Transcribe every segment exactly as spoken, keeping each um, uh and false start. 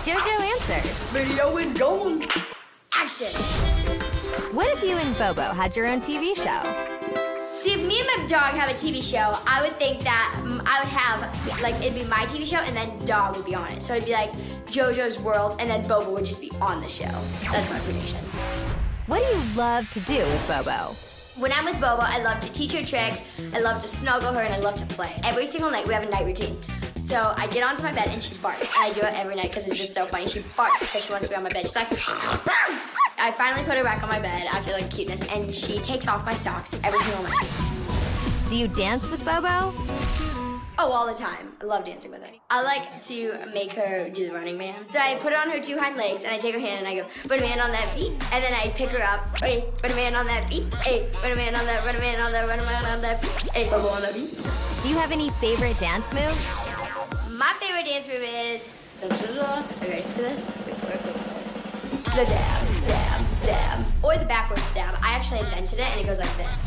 JoJo answers. Video is going. Action. What if you and Bobo had your own T V show? See, if me and my dog have a T V show, I would think that um, I would have, like, it'd be my T V show and then dog would be on it. So it'd be like JoJo's World and then Bobo would just be on the show. That's my prediction. What do you love to do with Bobo? When I'm with Bobo, I love to teach her tricks, I love to snuggle her, and I love to play. Every single night we have a night routine. So I get onto my bed and she barks. And I do it every night because it's just so funny. She barks because she wants to be on my bed. She's like, I finally put her back on my bed after like cuteness, and she takes off my socks every single night. Do you dance with Bobo? Oh, all the time. I love dancing with her. I like to make her do the running man. So I put her on her two hind legs, and I take her hand, and I go, put a man on that feet. And then I pick her up. Hey, put a man on that feet. Hey, put a man on that, run a man on that, run a man on that feet. Hey, Bobo on that feet. Do you have any favorite dance moves? My favorite dance move is... Are you ready for this? Wait for it. The dab, dab, dab. Or the backwards dab. I actually invented it, and it goes like this.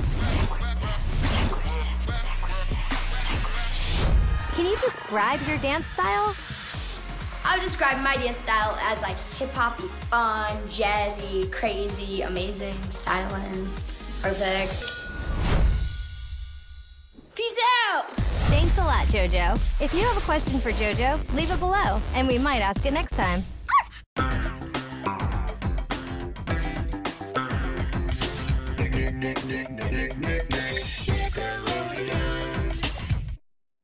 Can you describe your dance style? I would describe my dance style as like hip-hoppy, fun, jazzy, crazy, amazing, styling, perfect. Peace out! Thanks a lot, JoJo. If you have a question for JoJo, leave it below, and we might ask it next time.